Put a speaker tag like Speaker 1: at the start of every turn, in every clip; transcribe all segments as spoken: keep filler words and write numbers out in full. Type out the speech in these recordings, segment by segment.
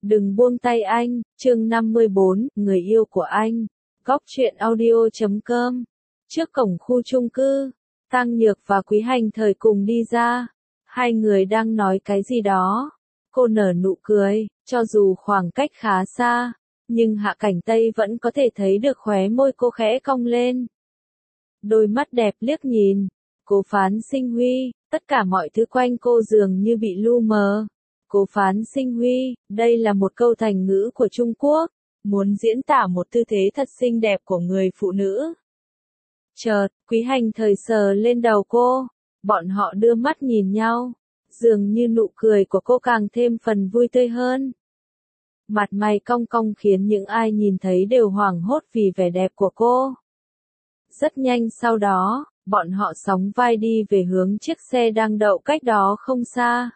Speaker 1: Đừng buông tay anh, chương năm mươi bốn, người yêu của anh. Góc truyện audio chấm com. Trước cổng khu chung cư, Tăng Nhược và Quý Hành Thời cùng đi ra. Hai người đang nói cái gì đó. Cô nở nụ cười, cho dù khoảng cách khá xa, nhưng Hạ Cảnh Tây vẫn có thể thấy được khóe môi cô khẽ cong lên. Đôi mắt đẹp liếc nhìn, Cố Phán Sinh Huy, tất cả mọi thứ quanh cô dường như bị lu mờ. Cố Phán Sinh Huy, đây là một câu thành ngữ của Trung Quốc, muốn diễn tả một tư thế thật xinh đẹp của người phụ nữ. Chợt, Quý Hành Thời sờ lên đầu cô, bọn họ đưa mắt nhìn nhau, dường như nụ cười của cô càng thêm phần vui tươi hơn. Mặt mày cong cong khiến những ai nhìn thấy đều hoảng hốt vì vẻ đẹp của cô. Rất nhanh sau đó, bọn họ sóng vai đi về hướng chiếc xe đang đậu cách đó không xa.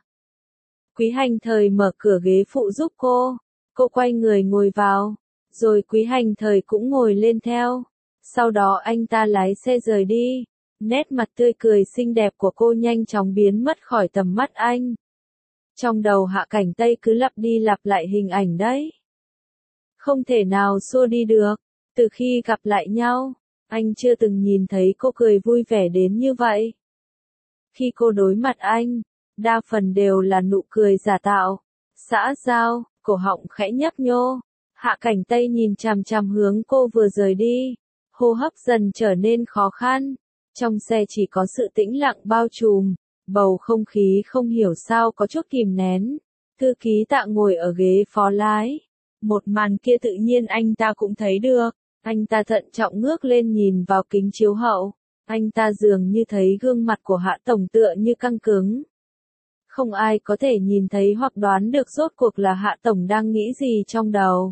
Speaker 1: Quý Hành Thời mở cửa ghế phụ giúp cô, cô quay người ngồi vào, rồi Quý Hành Thời cũng ngồi lên theo. Sau đó anh ta lái xe rời đi, nét mặt tươi cười xinh đẹp của cô nhanh chóng biến mất khỏi tầm mắt anh. Trong đầu Hạ Cảnh Tây cứ lặp đi lặp lại hình ảnh đấy. Không thể nào xua đi được, từ khi gặp lại nhau, anh chưa từng nhìn thấy cô cười vui vẻ đến như vậy. Khi cô đối mặt anh, đa phần đều là nụ cười giả tạo, xã giao, cổ họng khẽ nhấp nhô. Hạ Cảnh Tây nhìn chằm chằm hướng cô vừa rời đi, hô hấp dần trở nên khó khăn. Trong xe chỉ có sự tĩnh lặng bao trùm, bầu không khí không hiểu sao có chút kìm nén. Thư ký Tạ ngồi ở ghế phó lái. Một màn kia tự nhiên anh ta cũng thấy được. Anh ta thận trọng ngước lên nhìn vào kính chiếu hậu. Anh ta dường như thấy gương mặt của Hạ Tổng tựa như căng cứng. Không ai có thể nhìn thấy hoặc đoán được rốt cuộc là Hạ Tổng đang nghĩ gì trong đầu.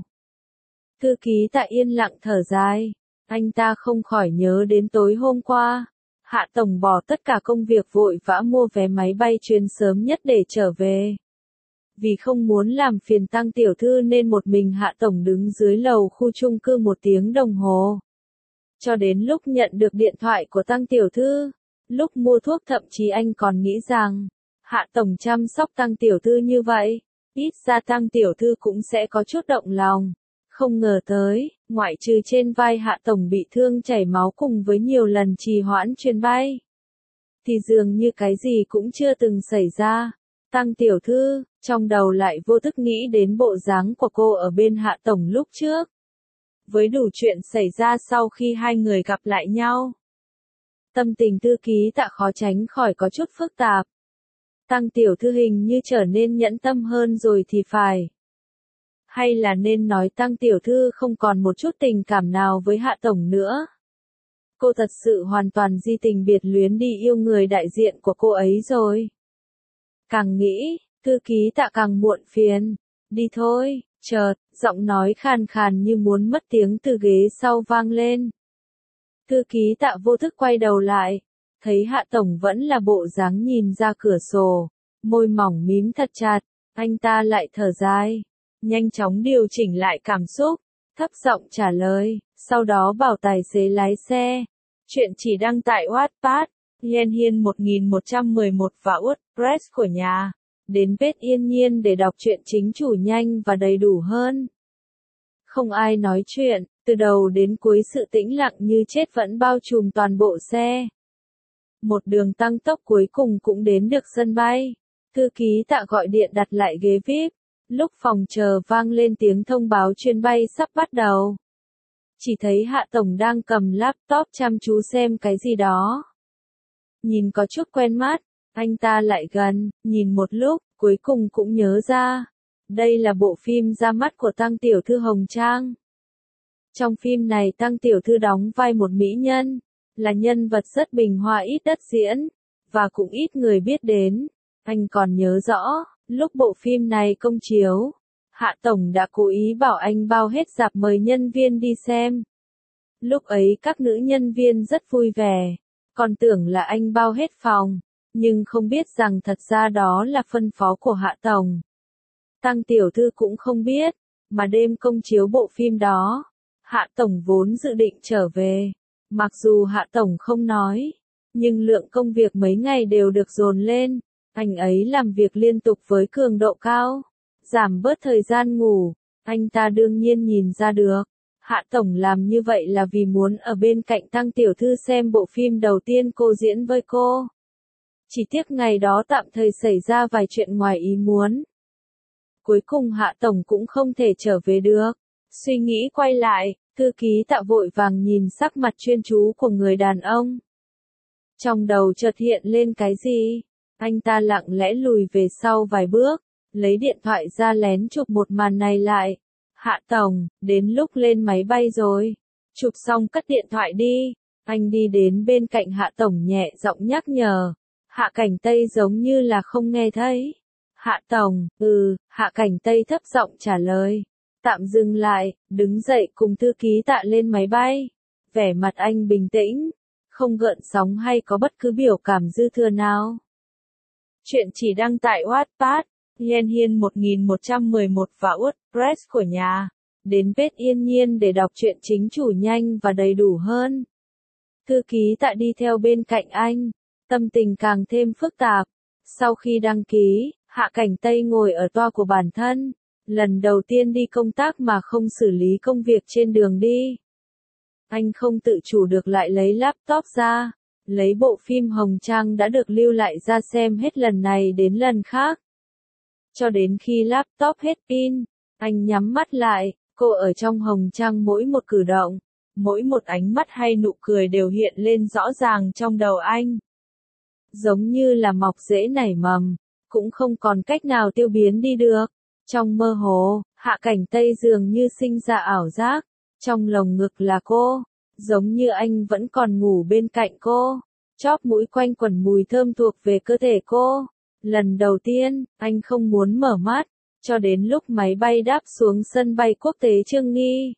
Speaker 1: Thư ký Tạ yên lặng thở dài. Anh ta không khỏi nhớ đến tối hôm qua. Hạ Tổng bỏ tất cả công việc vội vã mua vé máy bay chuyến sớm nhất để trở về. Vì không muốn làm phiền Tăng tiểu thư nên một mình Hạ Tổng đứng dưới lầu khu chung cư một tiếng đồng hồ. Cho đến lúc nhận được điện thoại của Tăng tiểu thư, lúc mua thuốc thậm chí anh còn nghĩ rằng, Hạ Tổng chăm sóc Tăng tiểu thư như vậy, ít ra Tăng tiểu thư cũng sẽ có chút động lòng. Không ngờ tới, ngoại trừ trên vai Hạ Tổng bị thương chảy máu cùng với nhiều lần trì hoãn chuyến bay, thì dường như cái gì cũng chưa từng xảy ra. Tăng tiểu thư, trong đầu lại vô thức nghĩ đến bộ dáng của cô ở bên Hạ Tổng lúc trước. Với đủ chuyện xảy ra sau khi hai người gặp lại nhau, tâm tình thư ký Tạ khó tránh khỏi có chút phức tạp. Tăng tiểu thư hình như trở nên nhẫn tâm hơn rồi thì phải. Hay là nên nói Tăng tiểu thư không còn một chút tình cảm nào với Hạ Tổng nữa. Cô thật sự hoàn toàn di tình biệt luyến đi yêu người đại diện của cô ấy rồi. Càng nghĩ, thư ký Tạ càng muộn phiền. Đi thôi, chợt, giọng nói khàn khàn như muốn mất tiếng từ ghế sau vang lên. Thư ký Tạ vô thức quay đầu lại, thấy Hạ Tổng vẫn là bộ dáng nhìn ra cửa sổ, môi mỏng mím thật chặt, anh ta lại thở dài, nhanh chóng điều chỉnh lại cảm xúc, thấp giọng trả lời, sau đó bảo tài xế lái xe. Chuyện chỉ đăng tại Wattpad, Yên Hiên một nghìn một trăm mười một và WordPress của nhà. Đến page Yên Nhiên để đọc truyện chính chủ nhanh và đầy đủ hơn. Không ai nói chuyện, từ đầu đến cuối sự tĩnh lặng như chết vẫn bao trùm toàn bộ xe. Một đường tăng tốc cuối cùng cũng đến được sân bay. Thư ký Tạ gọi điện đặt lại ghế vi ai pi. Lúc phòng chờ vang lên tiếng thông báo chuyến bay sắp bắt đầu. Chỉ thấy Hạ Tổng đang cầm laptop chăm chú xem cái gì đó. Nhìn có chút quen mắt, anh ta lại gần, nhìn một lúc, cuối cùng cũng nhớ ra. Đây là bộ phim ra mắt của Tăng tiểu thư Hồng Trang. Trong phim này Tăng tiểu thư đóng vai một mỹ nhân, là nhân vật rất bình hoa ít đất diễn, và cũng ít người biết đến. Anh còn nhớ rõ, lúc bộ phim này công chiếu, Hạ Tổng đã cố ý bảo anh bao hết rạp mời nhân viên đi xem. Lúc ấy các nữ nhân viên rất vui vẻ, còn tưởng là anh bao hết phòng, nhưng không biết rằng thật ra đó là phân phó của Hạ Tổng. Tăng tiểu thư cũng không biết, mà đêm công chiếu bộ phim đó, Hạ Tổng vốn dự định trở về. Mặc dù Hạ Tổng không nói, nhưng lượng công việc mấy ngày đều được dồn lên. Anh ấy làm việc liên tục với cường độ cao. giảm bớt thời gian ngủ. Anh ta đương nhiên nhìn ra được. Hạ Tổng làm như vậy là vì muốn ở bên cạnh Tăng tiểu thư xem bộ phim đầu tiên cô diễn với cô. Chỉ tiếc ngày đó tạm thời xảy ra vài chuyện ngoài ý muốn. Cuối cùng Hạ Tổng cũng không thể trở về được. Suy nghĩ quay lại, thư ký Tạ vội vàng nhìn sắc mặt chuyên chú của người đàn ông. Trong đầu chợt hiện lên cái gì? Anh ta lặng lẽ lùi về sau vài bước, lấy điện thoại ra lén chụp một màn này lại. Hạ Tổng, đến lúc lên máy bay rồi. Chụp xong cất điện thoại đi. Anh đi đến bên cạnh Hạ Tổng nhẹ giọng nhắc nhở. Hạ Cảnh Tây giống như là không nghe thấy. Hạ Tổng, ừ, Hạ Cảnh Tây thấp giọng trả lời. Tạm dừng lại, đứng dậy cùng thư ký Tạ lên máy bay. Vẻ mặt anh bình tĩnh, không gợn sóng hay có bất cứ biểu cảm dư thừa nào. Chuyện chỉ đăng tại Wattpad, Yen Hiên một nghìn một trăm mười một và WordPress của nhà. Đến page Yên Nhiên để đọc truyện chính chủ nhanh và đầy đủ hơn. Thư ký Tạ đi theo bên cạnh anh, tâm tình càng thêm phức tạp. Sau khi đăng ký, Hạ Cảnh Tây ngồi ở toa của bản thân. Lần đầu tiên đi công tác mà không xử lý công việc trên đường đi. Anh không tự chủ được lại lấy laptop ra, lấy bộ phim Hồng Trang đã được lưu lại ra xem hết lần này đến lần khác. Cho đến khi laptop hết pin, anh nhắm mắt lại, cô ở trong Hồng Trang mỗi một cử động, mỗi một ánh mắt hay nụ cười đều hiện lên rõ ràng trong đầu anh. Giống như là mọc rễ nảy mầm, cũng không còn cách nào tiêu biến đi được. Trong mơ hồ, Hạ Cảnh Tây dường như sinh ra ảo giác, trong lồng ngực là cô, giống như anh vẫn còn ngủ bên cạnh cô, chóp mũi quanh quẩn mùi thơm thuộc về cơ thể cô. Lần đầu tiên, anh không muốn mở mắt, cho đến lúc máy bay đáp xuống sân bay quốc tế Chương Nghi.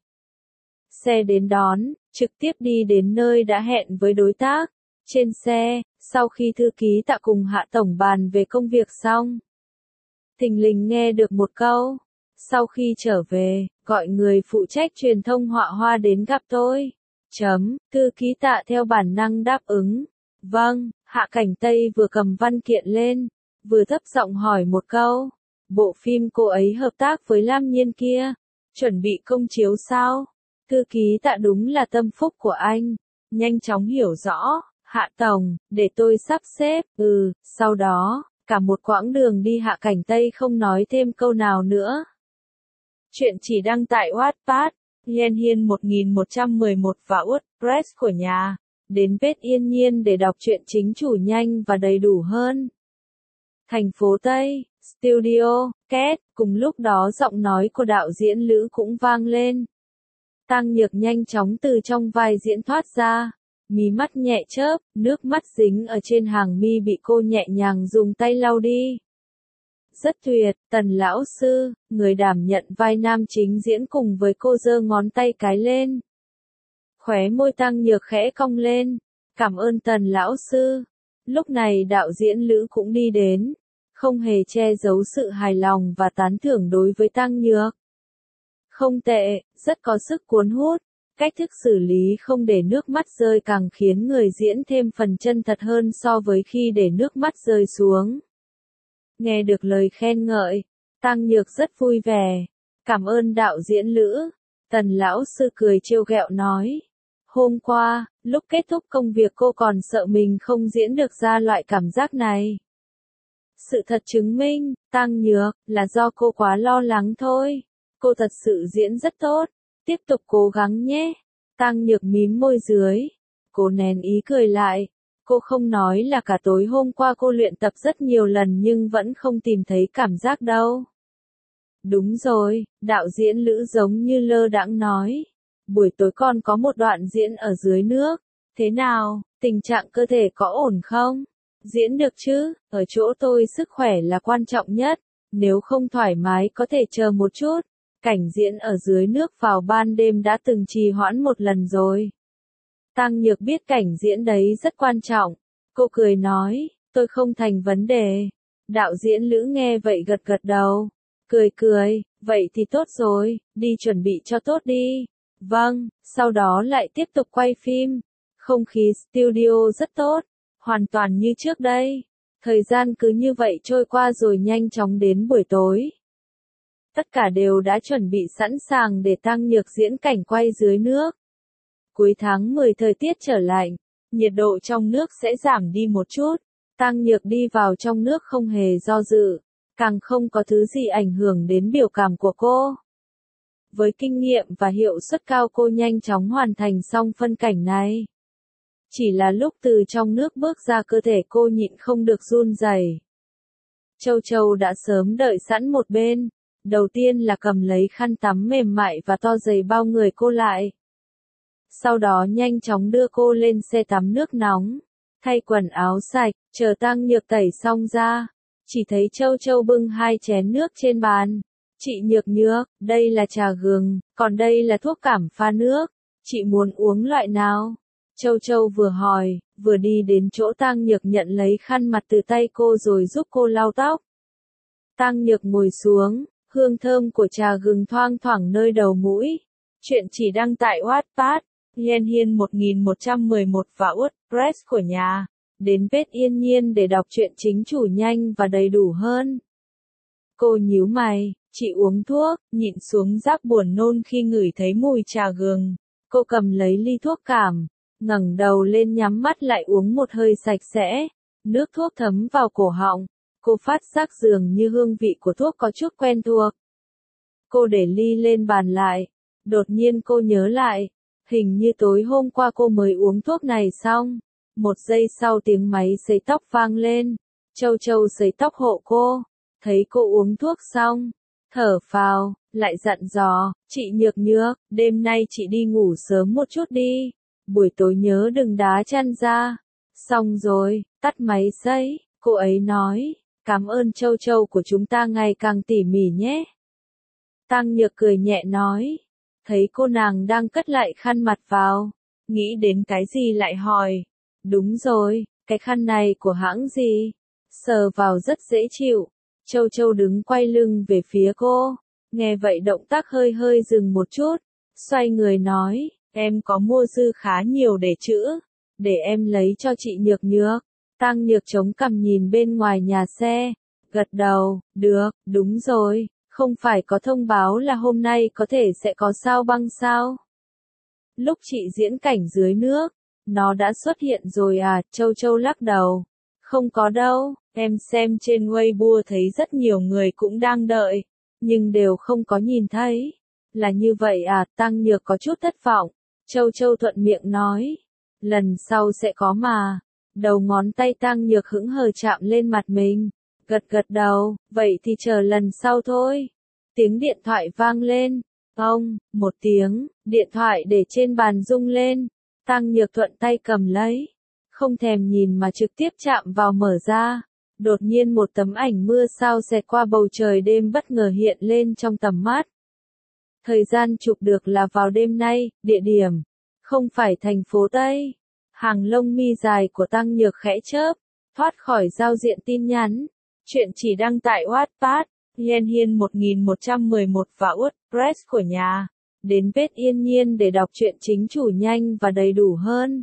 Speaker 1: Xe đến đón, trực tiếp đi đến nơi đã hẹn với đối tác. Trên xe, sau khi thư ký Tạ cùng Hạ Tổng bàn về công việc xong, thình lình nghe được một câu. Sau khi trở về, gọi người phụ trách truyền thông họa hoa đến gặp tôi. Chấm, thư ký Tạ theo bản năng đáp ứng. Vâng, Hạ Cảnh Tây vừa cầm văn kiện lên, vừa thấp giọng hỏi một câu. Bộ phim cô ấy hợp tác với Lam Nhiên kia, chuẩn bị công chiếu sao? Thư ký Tạ đúng là tâm phúc của anh, nhanh chóng hiểu rõ. Hạ Tổng, để tôi sắp xếp, ừ, sau đó, cả một quãng đường đi Hạ Cảnh Tây không nói thêm câu nào nữa. Chuyện chỉ đăng tại Wattpad, Yen Hiên một nghìn một trăm mười một và WordPress của nhà. Đến page Yên Nhiên để đọc truyện chính chủ nhanh và đầy đủ hơn. Thành phố Tây, Studio, Két, cùng lúc đó giọng nói của đạo diễn Lữ cũng vang lên. Tăng Nhược nhanh chóng từ trong vai diễn thoát ra. Mí mắt nhẹ chớp, nước mắt dính ở trên hàng mi bị cô nhẹ nhàng dùng tay lau đi. Rất tuyệt, Tần lão sư, người đảm nhận vai nam chính diễn cùng với cô giơ ngón tay cái lên. Khóe môi Tăng Nhược khẽ cong lên. Cảm ơn Tần lão sư. Lúc này đạo diễn Lữ cũng đi đến, không hề che giấu sự hài lòng và tán thưởng đối với Tăng Nhược. Không tệ, rất có sức cuốn hút. Cách thức xử lý không để nước mắt rơi càng khiến người diễn thêm phần chân thật hơn so với khi để nước mắt rơi xuống. Nghe được lời khen ngợi, Tăng Nhược rất vui vẻ. Cảm ơn đạo diễn Lữ. Tần lão sư cười trêu ghẹo nói. Hôm qua, lúc kết thúc công việc cô còn sợ mình không diễn được ra loại cảm giác này. Sự thật chứng minh, Tăng Nhược, là do cô quá lo lắng thôi. Cô thật sự diễn rất tốt. Tiếp tục cố gắng nhé. Tăng Nhược mím môi dưới. Cô nén ý cười lại. Cô không nói là cả tối hôm qua cô luyện tập rất nhiều lần nhưng vẫn không tìm thấy cảm giác đâu. Đúng rồi, đạo diễn Lữ giống như lơ đãng nói. Buổi tối con có một đoạn diễn ở dưới nước. Thế nào, tình trạng cơ thể có ổn không? Diễn được chứ, ở chỗ tôi sức khỏe là quan trọng nhất. Nếu không thoải mái có thể chờ một chút. Cảnh diễn ở dưới nước vào ban đêm đã từng trì hoãn một lần rồi. Tăng Nhược biết cảnh diễn đấy rất quan trọng. Cô cười nói, tôi không thành vấn đề. Đạo diễn Lữ nghe vậy gật gật đầu. Cười cười, vậy thì tốt rồi, đi chuẩn bị cho tốt đi. Vâng, sau đó lại tiếp tục quay phim. Không khí studio rất tốt, hoàn toàn như trước đây. Thời gian cứ như vậy trôi qua rồi nhanh chóng đến buổi tối. Tất cả đều đã chuẩn bị sẵn sàng để Tăng Nhược diễn cảnh quay dưới nước. Cuối tháng mười thời tiết trở lạnh, nhiệt độ trong nước sẽ giảm đi một chút. Tăng Nhược đi vào trong nước không hề do dự, càng không có thứ gì ảnh hưởng đến biểu cảm của cô. Với kinh nghiệm và hiệu suất cao cô nhanh chóng hoàn thành xong phân cảnh này. Chỉ là lúc từ trong nước bước ra cơ thể cô nhịn không được run rẩy. Châu Châu đã sớm đợi sẵn một bên, đầu tiên là cầm lấy khăn tắm mềm mại và to dày bao người cô lại. Sau đó nhanh chóng đưa cô lên xe tắm nước nóng, thay quần áo sạch, chờ Tăng Nhược tẩy xong ra, chỉ thấy Châu Châu bưng hai chén nước trên bàn. Chị Nhược Nhược, đây là trà gừng, còn đây là thuốc cảm pha nước, chị muốn uống loại nào? Châu Châu vừa hỏi, vừa đi đến chỗ Tăng Nhược nhận lấy khăn mặt từ tay cô rồi giúp cô lau tóc. Tăng Nhược ngồi xuống, hương thơm của trà gừng thoang thoảng nơi đầu mũi. Chuyện chỉ đăng tại Wattpad, Yên Hiên một nghìn một trăm mười một và WordPress của nhà. Đến page Yên Nhiên để đọc truyện chính chủ nhanh và đầy đủ hơn. Cô nhíu mày, chị uống thuốc, nhịn xuống giác buồn nôn khi ngửi thấy mùi trà gừng. Cô cầm lấy ly thuốc cảm, ngẩng đầu lên nhắm mắt lại uống một hơi sạch sẽ. Nước thuốc thấm vào cổ họng. Cô phát giác dường như hương vị của thuốc có chút quen thuộc. Cô để ly lên bàn lại. Đột nhiên cô nhớ lại. Hình như tối hôm qua cô mới uống thuốc này xong. Một giây sau tiếng máy sấy tóc vang lên. Châu Châu sấy tóc hộ cô. Thấy cô uống thuốc xong. Thở phào, lại dặn dò. Chị Nhược Nhược, đêm nay chị đi ngủ sớm một chút đi. Buổi tối nhớ đừng đá chăn ra. Xong rồi, tắt máy sấy. Cô ấy nói. Cảm ơn Châu Châu của chúng ta ngày càng tỉ mỉ nhé. Tăng Nhược cười nhẹ nói. Thấy cô nàng đang cất lại khăn mặt vào. Nghĩ đến cái gì lại hỏi. Đúng rồi, cái khăn này của hãng gì? Sờ vào rất dễ chịu. Châu Châu đứng quay lưng về phía cô. Nghe vậy động tác hơi hơi dừng một chút. Xoay người nói, em có mua dư khá nhiều để trữ. Để em lấy cho chị Nhược Nhược. Tăng Nhược chống cằm nhìn bên ngoài nhà xe. Gật đầu, được, đúng rồi. Không phải có thông báo là hôm nay có thể sẽ có sao băng sao? Lúc chị diễn cảnh dưới nước, nó đã xuất hiện rồi à? Châu Châu lắc đầu. Không có đâu, em xem trên Weibo thấy rất nhiều người cũng đang đợi, nhưng đều không có nhìn thấy. Là như vậy à? Tăng Nhược có chút thất vọng. Châu Châu thuận miệng nói. Lần sau sẽ có mà. Đầu ngón tay Tăng Nhược hững hờ chạm lên mặt mình. Gật gật đầu, vậy thì chờ lần sau thôi. Tiếng điện thoại vang lên. Ông, một tiếng, điện thoại để trên bàn rung lên. Tăng Nhược thuận tay cầm lấy. Không thèm nhìn mà trực tiếp chạm vào mở ra. Đột nhiên một tấm ảnh mưa sao xẹt qua bầu trời đêm bất ngờ hiện lên trong tầm mắt. Thời gian chụp được là vào đêm nay, địa điểm. Không phải thành phố Tây. Hàng lông mi dài của Tăng Nhược khẽ chớp. Thoát khỏi giao diện tin nhắn. Chuyện chỉ đăng tại Wattpad, Yên Hiên một nghìn một trăm mười một và WordPress của nhà. Đến page Yên Nhiên để đọc truyện chính chủ nhanh và đầy đủ hơn.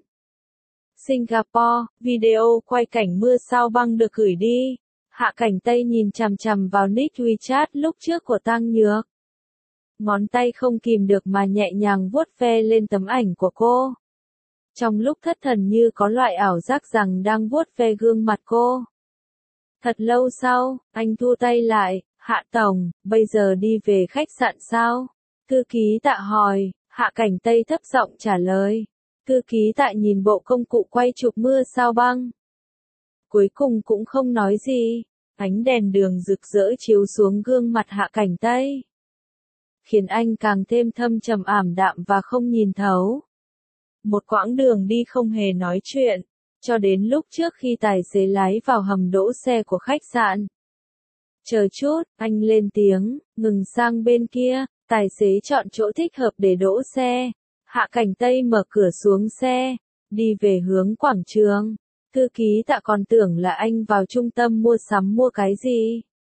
Speaker 1: Singapore, video quay cảnh mưa sao băng được gửi đi. Hạ Cảnh Tây nhìn chằm chằm vào nick WeChat lúc trước của Tăng Nhược. Ngón tay không kìm được mà nhẹ nhàng vuốt ve lên tấm ảnh của cô. Trong lúc thất thần như có loại ảo giác rằng đang vuốt ve gương mặt cô. Thật lâu sau, anh thu tay lại, Hạ Tổng, bây giờ đi về khách sạn sao? Thư ký Tạ hỏi, Hạ Cảnh Tây thấp giọng trả lời. Thư ký Tạ nhìn bộ công cụ quay chụp mưa sao băng. Cuối cùng cũng không nói gì, ánh đèn đường rực rỡ chiếu xuống gương mặt Hạ Cảnh Tây. Khiến anh càng thêm thâm trầm ảm đạm và không nhìn thấu. Một quãng đường đi không hề nói chuyện. Cho đến lúc trước khi tài xế lái vào hầm đỗ xe của khách sạn. Chờ chút, anh lên tiếng, ngừng sang bên kia, tài xế chọn chỗ thích hợp để đỗ xe. Hạ Cảnh Tây mở cửa xuống xe, đi về hướng quảng trường. Thư ký Tạ còn tưởng là anh vào trung tâm mua sắm mua cái gì.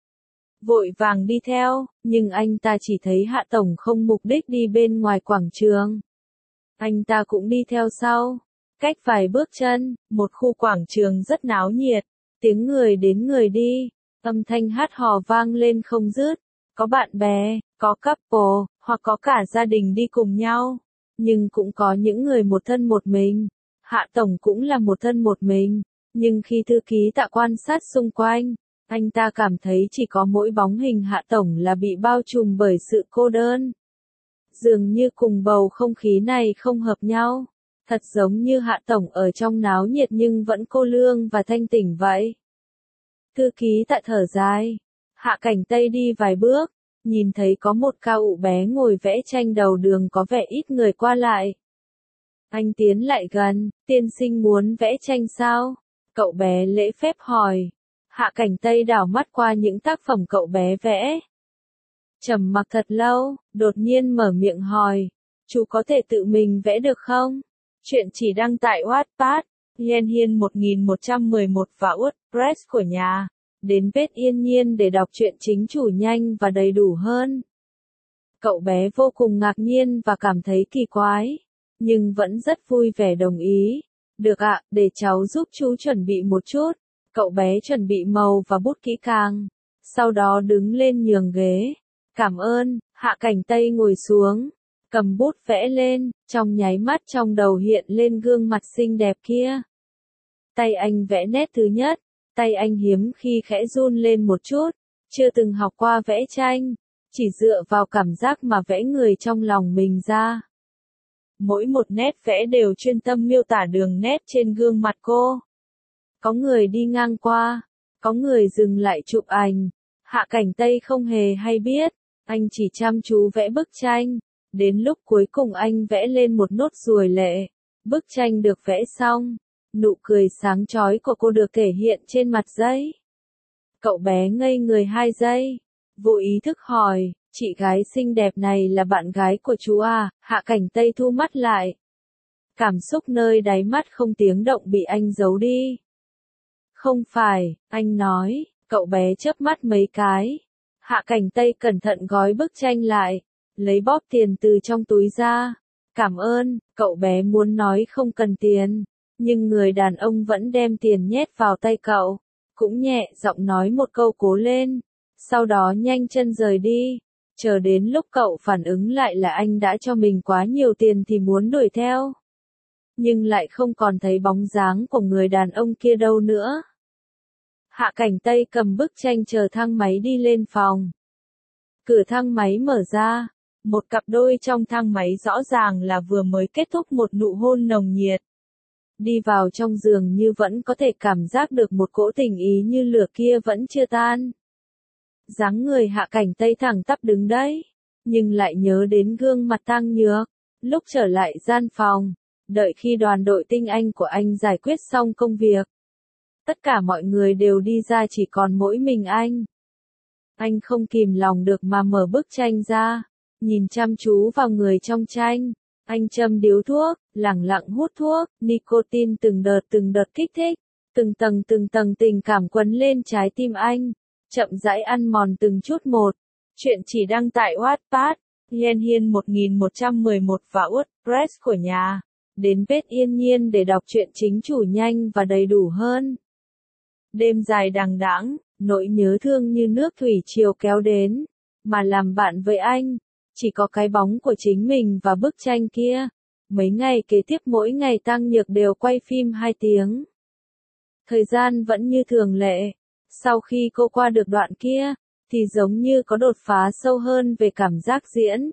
Speaker 1: Vội vàng đi theo, nhưng anh ta chỉ thấy Hạ Tổng không mục đích đi bên ngoài quảng trường. Anh ta cũng đi theo sau. Cách vài bước chân, một khu quảng trường rất náo nhiệt, tiếng người đến người đi, âm thanh hát hò vang lên không dứt, có bạn bè, có couple, hoặc có cả gia đình đi cùng nhau. Nhưng cũng có những người một thân một mình. Hạ Tổng cũng là một thân một mình. Nhưng khi thư ký Tạ quan sát xung quanh, anh ta cảm thấy chỉ có mỗi bóng hình Hạ Tổng là bị bao trùm bởi sự cô đơn. Dường như cùng bầu không khí này không hợp nhau. Thật giống như Hạ Tổng ở trong náo nhiệt nhưng vẫn cô lương và thanh tỉnh vậy. Thư ký Tạ thở dài. Hạ Cảnh Tây đi vài bước, nhìn thấy có một cao ụ bé ngồi vẽ tranh đầu đường có vẻ ít người qua lại. Anh tiến lại gần, tiên sinh muốn vẽ tranh sao? Cậu bé lễ phép hỏi. Hạ Cảnh Tây đảo mắt qua những tác phẩm cậu bé vẽ. Trầm mặc thật lâu, đột nhiên mở miệng hỏi. Chú có thể tự mình vẽ được không? Chuyện chỉ đăng tại Wattpad, Yên Hiên một nghìn một trăm mười một và WordPress của nhà. Đến Vết Yên Nhiên để đọc truyện chính chủ nhanh và đầy đủ hơn. Cậu bé vô cùng ngạc nhiên và cảm thấy kỳ quái, nhưng vẫn rất vui vẻ đồng ý. Được ạ, để cháu giúp chú chuẩn bị một chút. Cậu bé chuẩn bị màu và bút kỹ càng, sau đó đứng lên nhường ghế. Cảm ơn. Hạ Cảnh Tây ngồi xuống, cầm bút vẽ lên, trong nháy mắt trong đầu hiện lên gương mặt xinh đẹp kia. Tay anh vẽ nét thứ nhất, tay anh hiếm khi khẽ run lên một chút, chưa từng học qua vẽ tranh, chỉ dựa vào cảm giác mà vẽ người trong lòng mình ra. Mỗi một nét vẽ đều chuyên tâm miêu tả đường nét trên gương mặt cô. Có người đi ngang qua, có người dừng lại chụp ảnh. Hạ Cảnh Tây không hề hay biết, anh chỉ chăm chú vẽ bức tranh. Đến lúc cuối cùng anh vẽ lên một nốt ruồi lệ. Bức tranh được vẽ xong, nụ cười sáng chói của cô được thể hiện trên mặt giấy. Cậu bé ngây người hai giây, vô ý thức hỏi, chị gái xinh đẹp này là bạn gái của chú à? Hạ Cảnh Tây thu mắt lại. Cảm xúc nơi đáy mắt không tiếng động bị anh giấu đi. Không phải, anh nói. Cậu bé chớp mắt mấy cái. Hạ Cảnh Tây cẩn thận gói bức tranh lại, lấy bóp tiền từ trong túi ra. Cảm ơn. Cậu bé muốn nói không cần tiền, nhưng người đàn ông vẫn đem tiền nhét vào tay cậu, cũng nhẹ giọng nói một câu cố lên, sau đó nhanh chân rời đi. Chờ đến lúc cậu phản ứng lại là anh đã cho mình quá nhiều tiền thì muốn đuổi theo, nhưng lại không còn thấy bóng dáng của người đàn ông kia đâu nữa. Hạ Cảnh Tây cầm bức tranh chờ thang máy đi lên phòng. Cửa thang máy mở ra, một cặp đôi trong thang máy rõ ràng là vừa mới kết thúc một nụ hôn nồng nhiệt. Đi vào trong giường như vẫn có thể cảm giác được một cỗ tình ý như lửa kia vẫn chưa tan. Dáng người Hạ Cảnh Tây thẳng tắp đứng đấy, nhưng lại nhớ đến gương mặt Tăng Nhược. Lúc trở lại gian phòng, đợi khi đoàn đội tinh anh của anh giải quyết xong công việc, tất cả mọi người đều đi ra chỉ còn mỗi mình anh. Anh không kìm lòng được mà mở bức tranh ra, nhìn chăm chú vào người trong tranh. Anh châm điếu thuốc, lẳng lặng hút thuốc, nicotine từng đợt từng đợt kích thích, từng tầng từng tầng tình cảm quấn lên trái tim anh, chậm rãi ăn mòn từng chút một. Chuyện chỉ đăng tại Wattpad, Yên Hiên một nghìn một trăm mười một và WordPress của nhà. Đến Vết Yên Nhiên để đọc truyện chính chủ nhanh và đầy đủ hơn. Đêm dài đằng đẵng, nỗi nhớ thương như nước thủy triều kéo đến, mà làm bạn với anh, chỉ có cái bóng của chính mình và bức tranh kia. Mấy ngày kế tiếp mỗi ngày Tăng Nhược đều quay phim hai tiếng. Thời gian vẫn như thường lệ. Sau khi cô qua được đoạn kia, thì giống như có đột phá sâu hơn về cảm giác diễn.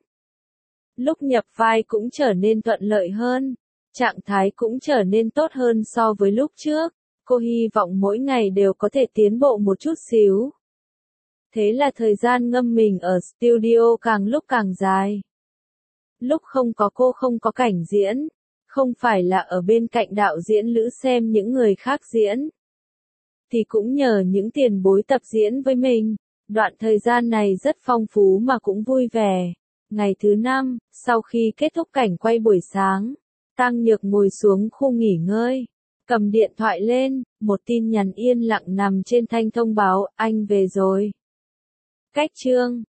Speaker 1: Lúc nhập vai cũng trở nên thuận lợi hơn, trạng thái cũng trở nên tốt hơn so với lúc trước. Cô hy vọng mỗi ngày đều có thể tiến bộ một chút xíu. Thế là thời gian ngâm mình ở studio càng lúc càng dài. Lúc không có cô không có cảnh diễn, không phải là ở bên cạnh đạo diễn Lữ xem những người khác diễn, thì cũng nhờ những tiền bối tập diễn với mình. Đoạn thời gian này rất phong phú mà cũng vui vẻ. Ngày thứ năm, sau khi kết thúc cảnh quay buổi sáng, Tăng Nhược ngồi xuống khu nghỉ ngơi, cầm điện thoại lên, một tin nhắn yên lặng nằm trên thanh thông báo, anh về rồi. Cách chương